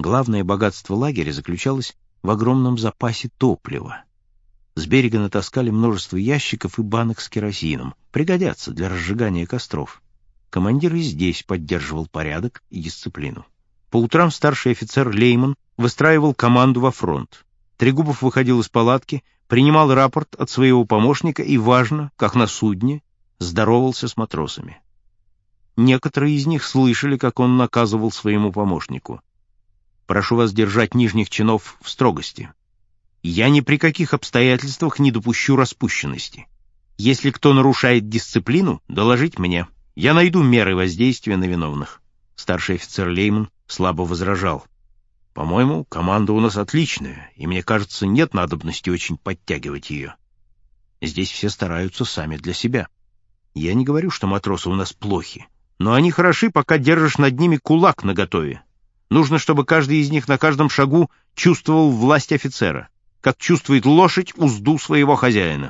Главное богатство лагеря заключалось в огромном запасе топлива. С берега натаскали множество ящиков и банок с керосином. Пригодятся для разжигания костров. Командир и здесь поддерживал порядок и дисциплину. По утрам старший офицер Лейман выстраивал команду во фронт. Трегубов выходил из палатки, принимал рапорт от своего помощника и, важно, как на судне, здоровался с матросами. Некоторые из них слышали, как он наказывал своему помощнику: «Прошу вас держать нижних чинов в строгости. Я ни при каких обстоятельствах не допущу распущенности. Если кто нарушает дисциплину, доложить мне. Я найду меры воздействия на виновных». Старший офицер Лейман слабо возражал: «По-моему, команда у нас отличная, и, мне кажется, нет надобности очень подтягивать ее. Здесь все стараются сами для себя. Я не говорю, что матросы у нас плохи, но они хороши, пока держишь над ними кулак наготове. Нужно, чтобы каждый из них на каждом шагу чувствовал власть офицера, как чувствует лошадь узду своего хозяина».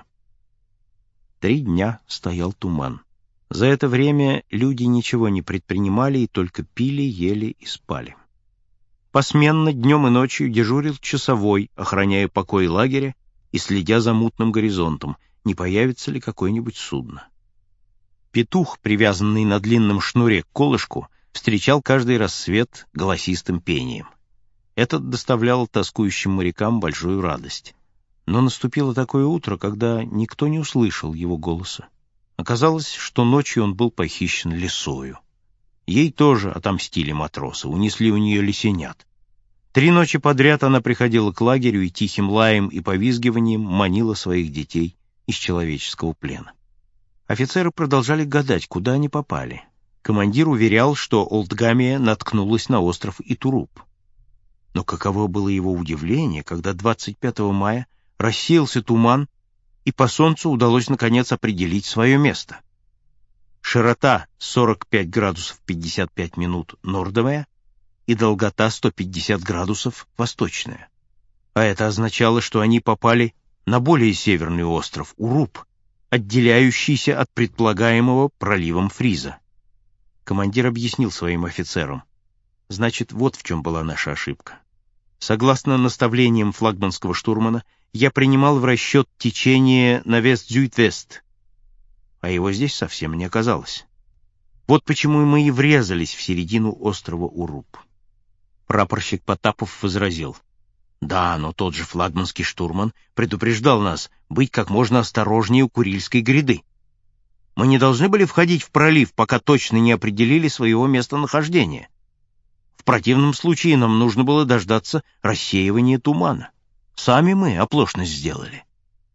3 дня стоял туман. За это время люди ничего не предпринимали и только пили, ели и спали. Посменно днем и ночью дежурил часовой, охраняя покой лагеря и следя за мутным горизонтом, не появится ли какое-нибудь судно. Петух, привязанный на длинном шнуре к колышку, встречал каждый рассвет голосистым пением. Это доставляло тоскующим морякам большую радость. Но наступило такое утро, когда никто не услышал его голоса. Оказалось, что ночью он был похищен лисою. Ей тоже отомстили матросы, унесли у нее лисенят. 3 ночи подряд она приходила к лагерю и тихим лаем и повизгиванием манила своих детей из человеческого плена. Офицеры продолжали гадать, куда они попали. Командир уверял, что Олдгамия наткнулась на остров Итуруп. Но каково было его удивление, когда 25 мая рассеялся туман, и по солнцу удалось наконец определить свое место. Широта 45 градусов 55 минут нордовая и долгота 150 градусов восточная. А это означало, что они попали на более северный остров Уруп, отделяющийся от предполагаемого проливом Фриза. Командир объяснил своим офицерам: «Значит, вот в чем была наша ошибка. Согласно наставлениям флагманского штурмана, я принимал в расчет течение на вест-зюд-вест, а его здесь совсем не оказалось. Вот почему мы и врезались в середину острова Уруп». Прапорщик Потапов возразил: «Да, но тот же флагманский штурман предупреждал нас быть как можно осторожнее у Курильской гряды. Мы не должны были входить в пролив, пока точно не определили своего местонахождения. В противном случае нам нужно было дождаться рассеивания тумана. Сами мы оплошность сделали».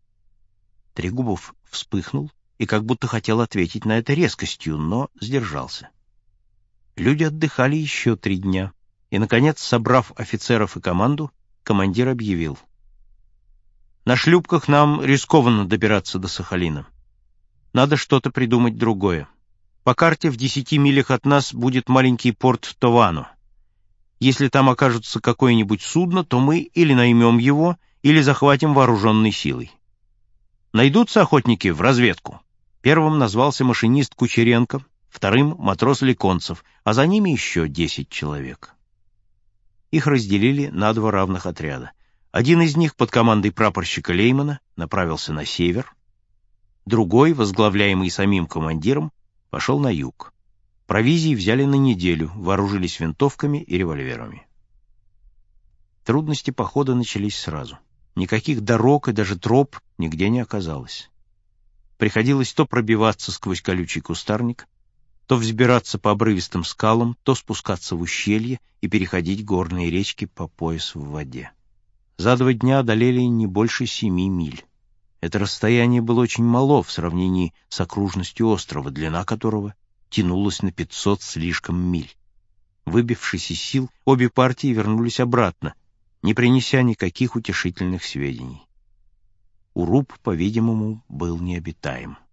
Трегубов вспыхнул и как будто хотел ответить на это резкостью, но сдержался. Люди отдыхали еще 3 дня, и, наконец, собрав офицеров и команду, командир объявил: «На шлюпках нам рискованно добираться до Сахалина. Надо что-то придумать другое. По карте в 10 милях от нас будет маленький порт Товано. Если там окажется какое-нибудь судно, то мы или наймем его, или захватим вооруженной силой. Найдутся охотники в разведку». Первым назвался машинист Кучеренко, вторым — матрос Леконцев, а за ними еще 10 человек. Их разделили на 2 равных отряда. Один из них под командой прапорщика Леймана направился на север, другой, возглавляемый самим командиром, пошел на юг. Провизии взяли на неделю, вооружились винтовками и револьверами. Трудности похода начались сразу. Никаких дорог и даже троп нигде не оказалось. Приходилось то пробиваться сквозь колючий кустарник, то взбираться по обрывистым скалам, то спускаться в ущелье и переходить горные речки по пояс в воде. За 2 дня одолели не больше 7 миль. Это расстояние было очень мало в сравнении с окружностью острова, длина которого тянулась на 500 слишком миль. Выбившись из сил, обе партии вернулись обратно, не принеся никаких утешительных сведений. Уруп, по-видимому, был необитаем.